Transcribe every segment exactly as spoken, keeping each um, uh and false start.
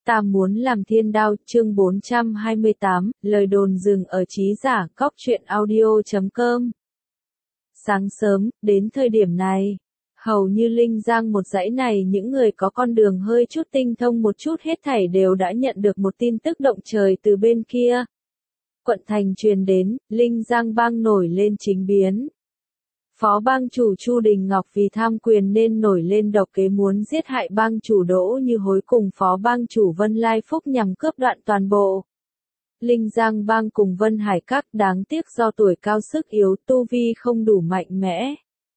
Ta muốn làm thiên đao, chương bốn trăm hai mươi tám, lời đồn dừng ở trí giả, cóc truyện audio chấm com. Sáng sớm, đến thời điểm này, hầu như Linh Giang một dãy này những người có con đường hơi chút tinh thông một chút hết thảy đều đã nhận được một tin tức động trời từ bên kia. Quận thành truyền đến, Linh Giang bang nổi lên chính biến. Phó bang chủ Chu Đình Ngọc vì tham quyền nên nổi lên độc kế muốn giết hại bang chủ Đỗ Như Hối cùng phó bang chủ Vân Lai Phúc nhằm cướp đoạn toàn bộ Linh Giang bang cùng Vân Hải Các, đáng tiếc do tuổi cao sức yếu, tu vi không đủ mạnh mẽ.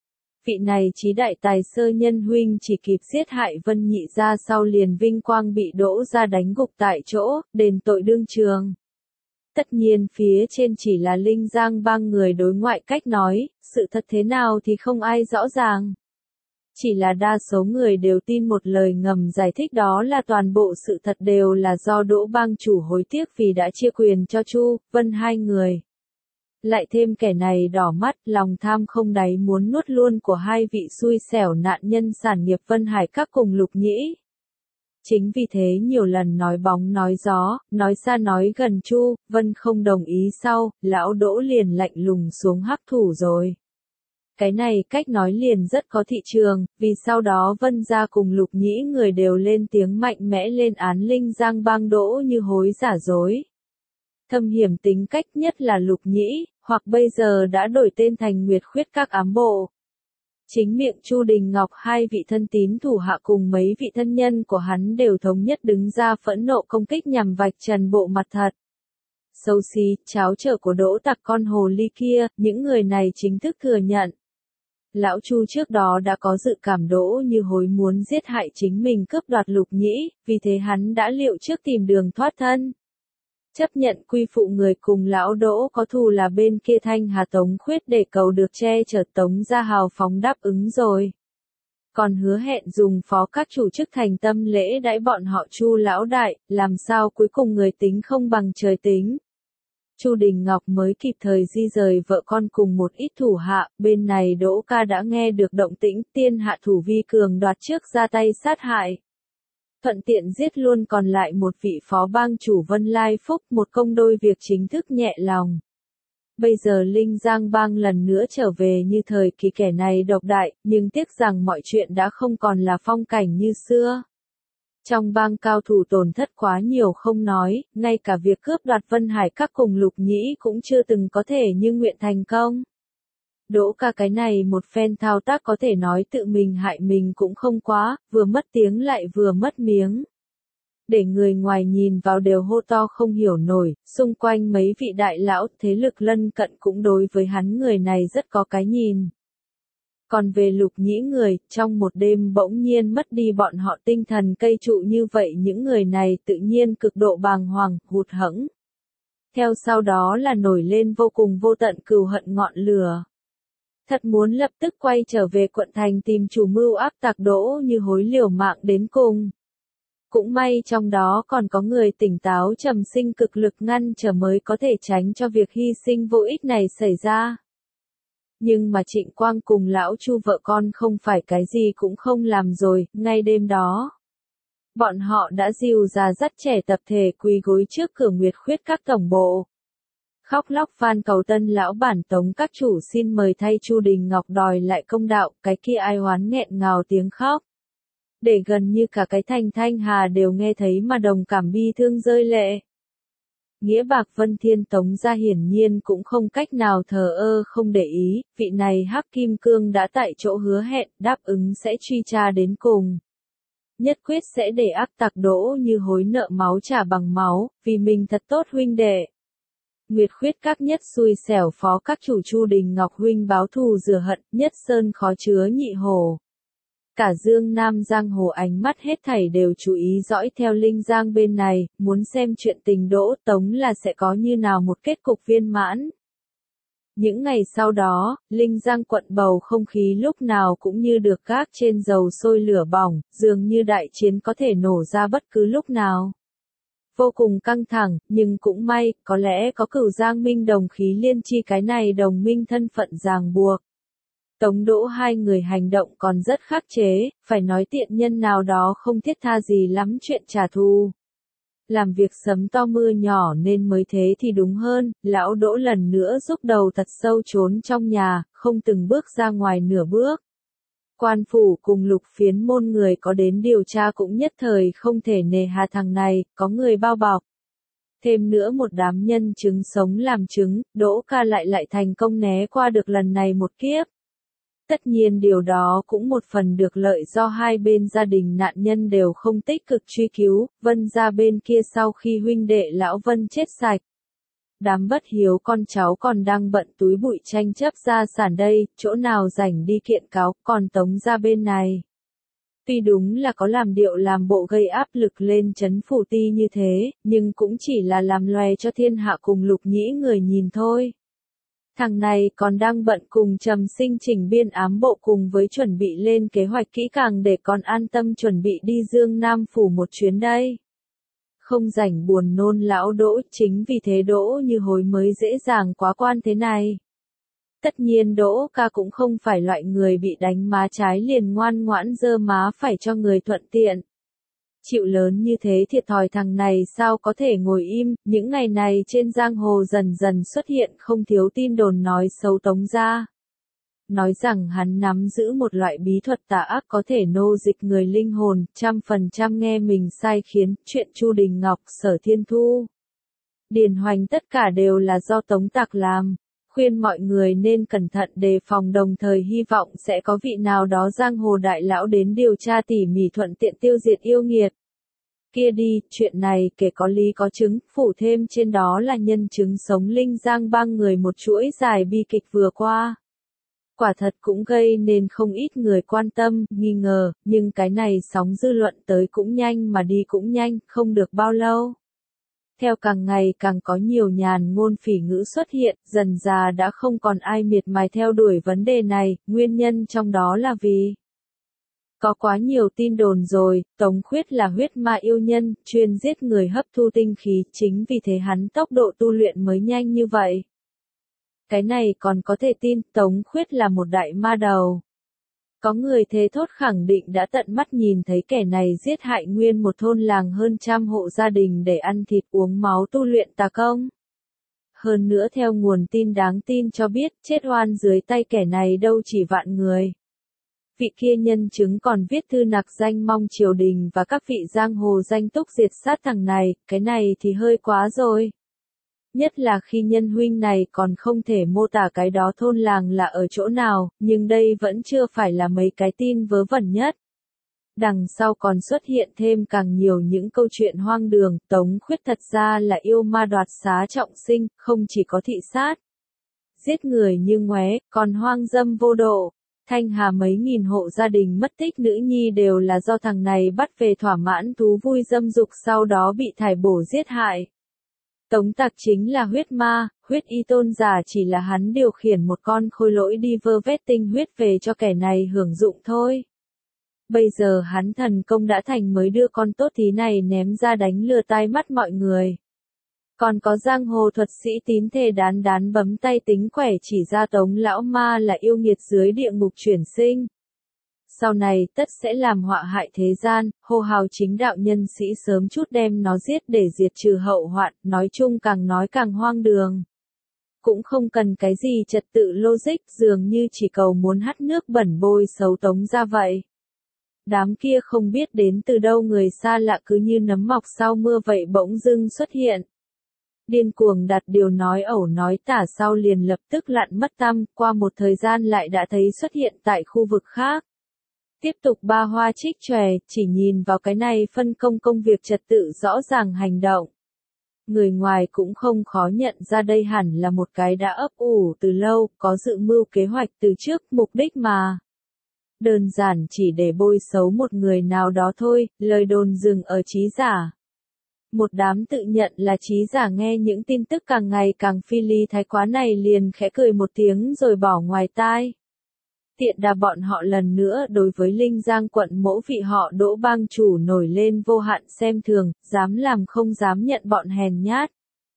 Vị này chí đại tài sơ nhân huynh chỉ kịp giết hại Vân Nhị gia sau liền vinh quang bị Đỗ gia đánh gục tại chỗ, đền tội đương trường. Tất nhiên phía trên chỉ là Linh Giang bang người đối ngoại cách nói, sự thật thế nào thì không ai rõ ràng. Chỉ là đa số người đều tin một lời ngầm giải thích, đó là toàn bộ sự thật đều là do Đỗ bang chủ hối tiếc vì đã chia quyền cho Chu, Vân hai người. Lại thêm kẻ này đỏ mắt, lòng tham không đáy muốn nuốt luôn của hai vị xui xẻo nạn nhân sản nghiệp Vân Hải Các cùng Lục Nhĩ. Chính vì thế nhiều lần nói bóng nói gió, nói xa nói gần Chu, Vân không đồng ý sau, lão Đỗ liền lạnh lùng xuống hắc thủ rồi. Cái này cách nói liền rất có thị trường, vì sau đó Vân gia cùng Lục Nhĩ người đều lên tiếng mạnh mẽ lên án Linh Giang bang Đỗ Như Hối giả dối. Thâm hiểm tính cách nhất là Lục Nhĩ, hoặc bây giờ đã đổi tên thành Nguyệt Khuyết Các ám bộ. Chính miệng Chu Đình Ngọc hai vị thân tín thủ hạ cùng mấy vị thân nhân của hắn đều thống nhất đứng ra phẫn nộ công kích nhằm vạch trần bộ mặt thật xấu xí, cháo trở của Đỗ tặc con hồ ly kia, những người này chính thức thừa nhận. Lão Chu trước đó đã có dự cảm Đỗ Như Hối muốn giết hại chính mình cướp đoạt Lục Nhĩ, vì thế hắn đã liệu trước tìm đường thoát thân. Chấp nhận quy phụ người cùng lão Đỗ có thù là bên kia Thanh Hà Tống Khuyết để cầu được che chở Tống gia hào phóng đáp ứng rồi. Còn hứa hẹn dùng phó các chủ chức thành tâm lễ đãi bọn họ Chu lão đại, làm sao cuối cùng người tính không bằng trời tính. Chu Đình Ngọc mới kịp thời di rời vợ con cùng một ít thủ hạ, bên này Đỗ ca đã nghe được động tĩnh, tiên hạ thủ vi cường đoạt trước ra tay sát hại. Thuận tiện giết luôn còn lại một vị phó bang chủ Vân Lai Phúc, một công đôi việc chính thức nhẹ lòng. Bây giờ Linh Giang bang lần nữa trở về như thời kỳ kẻ này độc đại, nhưng tiếc rằng mọi chuyện đã không còn là phong cảnh như xưa. Trong bang cao thủ tổn thất quá nhiều không nói, ngay cả việc cướp đoạt Vân Hải Các cùng Lục Nhĩ cũng chưa từng có thể như nguyện thành công. Đỗ ca cái này một phen thao tác có thể nói tự mình hại mình cũng không quá, vừa mất tiếng lại vừa mất miếng. Để người ngoài nhìn vào đều hô to không hiểu nổi, xung quanh mấy vị đại lão thế lực lân cận cũng đối với hắn người này rất có cái nhìn. Còn về Lục Nhĩ người, trong một đêm bỗng nhiên mất đi bọn họ tinh thần cây trụ như vậy, những người này tự nhiên cực độ bàng hoàng, hụt hẫng. Theo sau đó là nổi lên vô cùng vô tận cừu hận ngọn lửa. Thật muốn lập tức quay trở về quận thành tìm chủ mưu ác tặc Đỗ Như Hối liều mạng đến cùng. Cũng may trong đó còn có người tỉnh táo trầm sinh cực lực ngăn trở mới có thể tránh cho việc hy sinh vô ích này xảy ra. Nhưng mà Trịnh Quang cùng lão Chu vợ con không phải cái gì cũng không làm rồi, ngay đêm đó. Bọn họ đã dìu già dắt trẻ tập thể quỳ gối trước cửa Nguyệt Khuyết Các tổng bộ. Khóc lóc van cầu tân lão bản Tống các chủ xin mời thay Chu Đình Ngọc đòi lại công đạo, cái kia ai oán nghẹn ngào tiếng khóc. Để gần như cả cái thành Thanh Hà đều nghe thấy mà đồng cảm bi thương rơi lệ. Nghĩa bạc Vân Thiên Tống gia hiển nhiên cũng không cách nào thờ ơ không để ý, vị này Hắc Kim Cương đã tại chỗ hứa hẹn, đáp ứng sẽ truy tra đến cùng. Nhất quyết sẽ để ác tặc Đỗ Như Hối nợ máu trả bằng máu, vì mình thật tốt huynh đệ. Nguyệt Khuyết Các nhất xui xẻo phó các chủ Chu Đình Ngọc huynh báo thù rửa hận, nhất sơn khó chứa nhị hồ. Cả Dương Nam giang hồ ánh mắt hết thảy đều chú ý dõi theo Linh Giang bên này, muốn xem chuyện tình Đỗ Tống là sẽ có như nào một kết cục viên mãn. Những ngày sau đó, Linh Giang quận bầu không khí lúc nào cũng như được gác trên dầu sôi lửa bỏng, dường như đại chiến có thể nổ ra bất cứ lúc nào. Vô cùng căng thẳng, nhưng cũng may, có lẽ có Cửu Giang Minh đồng khí liên chi cái này đồng minh thân phận ràng buộc. Tống Đỗ hai người hành động còn rất khắc chế, phải nói tiện nhân nào đó không thiết tha gì lắm chuyện trả thù. Làm việc sấm to mưa nhỏ nên mới thế thì đúng hơn, lão Đỗ lần nữa rúc đầu thật sâu trốn trong nhà, không từng bước ra ngoài nửa bước. Quan phủ cùng Lục Phiến môn người có đến điều tra cũng nhất thời không thể nề hà thằng này, có người bao bọc. Thêm nữa một đám nhân chứng sống làm chứng, Đỗ ca lại lại thành công né qua được lần này một kiếp. Tất nhiên điều đó cũng một phần được lợi do hai bên gia đình nạn nhân đều không tích cực truy cứu, Vân gia bên kia sau khi huynh đệ lão Vân chết sạch. Đám bất hiếu con cháu còn đang bận túi bụi tranh chấp gia sản đây, chỗ nào rảnh đi kiện cáo, còn Tống gia bên này. Tuy đúng là có làm điệu làm bộ gây áp lực lên trấn phủ ti như thế, nhưng cũng chỉ là làm loè cho thiên hạ cùng Lục Nhĩ người nhìn thôi. Thằng này còn đang bận cùng Trầm Sinh chỉnh biên ám bộ cùng với chuẩn bị lên kế hoạch kỹ càng để còn an tâm chuẩn bị đi Dương Nam phủ một chuyến đây. Không rảnh buồn nôn lão Đỗ, chính vì thế Đỗ Như Hối mới dễ dàng quá quan thế này. Tất nhiên Đỗ ca cũng không phải loại người bị đánh má trái liền ngoan ngoãn dơ má phải cho người thuận tiện. Chịu lớn như thế thiệt thòi thằng này sao có thể ngồi im, những ngày này trên giang hồ dần dần xuất hiện không thiếu tin đồn nói xấu Tống gia. Nói rằng hắn nắm giữ một loại bí thuật tà ác có thể nô dịch người linh hồn, trăm phần trăm nghe mình sai khiến, chuyện Chu Đình Ngọc, Sở Thiên Thu, Điền Hoành tất cả đều là do Tống Tạc làm. Khuyên mọi người nên cẩn thận đề phòng, đồng thời hy vọng sẽ có vị nào đó giang hồ đại lão đến điều tra tỉ mỉ thuận tiện tiêu diệt yêu nghiệt. Kia đi, chuyện này kể có lý có chứng, phủ thêm trên đó là nhân chứng sống Linh Giang bang người một chuỗi dài bi kịch vừa qua. Quả thật cũng gây nên không ít người quan tâm, nghi ngờ, nhưng cái này sóng dư luận tới cũng nhanh mà đi cũng nhanh, không được bao lâu. Theo càng ngày càng có nhiều nhàn ngôn phỉ ngữ xuất hiện, dần dà đã không còn ai miệt mài theo đuổi vấn đề này, nguyên nhân trong đó là vì có quá nhiều tin đồn rồi, Tống Khuyết là huyết ma yêu nhân, chuyên giết người hấp thu tinh khí, chính vì thế hắn tốc độ tu luyện mới nhanh như vậy. Cái này còn có thể tin, Tống Khuyết là một đại ma đầu. Có người thế thốt khẳng định đã tận mắt nhìn thấy kẻ này giết hại nguyên một thôn làng hơn trăm hộ gia đình để ăn thịt uống máu tu luyện tà công. Hơn nữa theo nguồn tin đáng tin cho biết, chết oan dưới tay kẻ này đâu chỉ vạn người. Vị kia nhân chứng còn viết thư nặc danh mong triều đình và các vị giang hồ danh túc diệt sát thằng này, cái này thì hơi quá rồi. Nhất là khi nhân huynh này còn không thể mô tả cái đó thôn làng là ở chỗ nào, nhưng đây vẫn chưa phải là mấy cái tin vớ vẩn nhất. Đằng sau còn xuất hiện thêm càng nhiều những câu chuyện hoang đường, Tống Khuyết thật ra là yêu ma đoạt xá trọng sinh, không chỉ có thị sát, giết người như ngoé, còn hoang dâm vô độ. Thanh Hà mấy nghìn hộ gia đình mất tích nữ nhi đều là do thằng này bắt về thỏa mãn thú vui dâm dục sau đó bị thải bổ giết hại. Tống Tạc chính là huyết ma, huyết y tôn giả chỉ là hắn điều khiển một con khôi lỗi đi vơ vét tinh huyết về cho kẻ này hưởng dụng thôi. Bây giờ hắn thần công đã thành mới đưa con tốt tí này ném ra đánh lừa tai mắt mọi người. Còn có giang hồ thuật sĩ tín thề đán đán bấm tay tính quẻ chỉ ra Tống lão ma là yêu nghiệt dưới địa ngục chuyển sinh. Sau này tất sẽ làm họa hại thế gian, hô hào chính đạo nhân sĩ sớm chút đem nó giết để diệt trừ hậu hoạn, nói chung càng nói càng hoang đường. Cũng không cần cái gì trật tự logic, dường như chỉ cầu muốn hắt nước bẩn bôi xấu Tống ra vậy. Đám kia không biết đến từ đâu người xa lạ cứ như nấm mọc sau mưa vậy bỗng dưng xuất hiện. Điên cuồng đặt điều nói ẩu nói tả sau liền lập tức lặn mất tăm, qua một thời gian lại đã thấy xuất hiện tại khu vực khác. Tiếp tục ba hoa trích chòe, chỉ nhìn vào cái này phân công công việc trật tự rõ ràng hành động. Người ngoài cũng không khó nhận ra đây hẳn là một cái đã ấp ủ từ lâu, có dự mưu kế hoạch từ trước, mục đích mà. Đơn giản chỉ để bôi xấu một người nào đó thôi, lời đồn dừng ở trí giả. Một đám tự nhận là trí giả nghe những tin tức càng ngày càng phi lý thái quá này liền khẽ cười một tiếng rồi bỏ ngoài tai. Tiện đà bọn họ lần nữa đối với Linh Giang quận mỗ vị họ Đỗ bang chủ nổi lên vô hạn xem thường, dám làm không dám nhận bọn hèn nhát.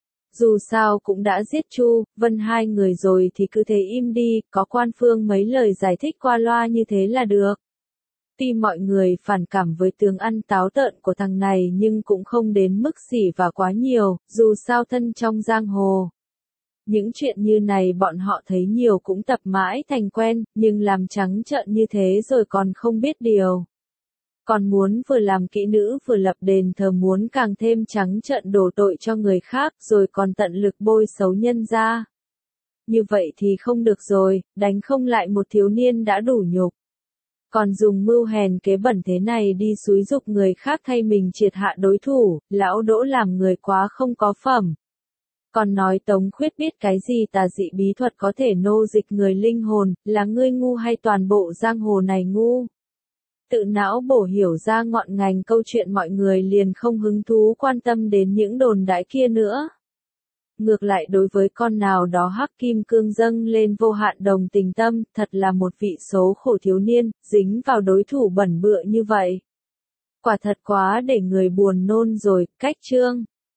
Dù sao cũng đã giết Chu, Vân hai người rồi thì cứ thế im đi, có quan phương mấy lời giải thích qua loa như thế là được. Tuy mọi người phản cảm với tướng ăn táo tợn của thằng này nhưng cũng không đến mức xỉ vả quá nhiều, dù sao thân trong giang hồ. Những chuyện như này bọn họ thấy nhiều cũng tập mãi thành quen, nhưng làm trắng trợn như thế rồi còn không biết điều. Còn muốn vừa làm kỹ nữ vừa lập đền thờ, muốn càng thêm trắng trợn đổ tội cho người khác rồi còn tận lực bôi xấu nhân ra. Như vậy thì không được rồi, đánh không lại một thiếu niên đã đủ nhục. Còn dùng mưu hèn kế bẩn thế này đi xúi giục người khác thay mình triệt hạ đối thủ, lão Đỗ làm người quá không có phẩm. Còn nói Tống Khuyết biết cái gì tà dị bí thuật có thể nô dịch người linh hồn, là ngươi ngu hay toàn bộ giang hồ này ngu? Tự não bổ hiểu ra ngọn ngành câu chuyện, mọi người liền không hứng thú quan tâm đến những đồn đại kia nữa. Ngược lại đối với con nào đó hắc kim cương dâng lên vô hạn đồng tình tâm, thật là một vị số khổ thiếu niên, dính vào đối thủ bẩn bựa như vậy. Quả thật quá để người buồn nôn rồi, cách chương.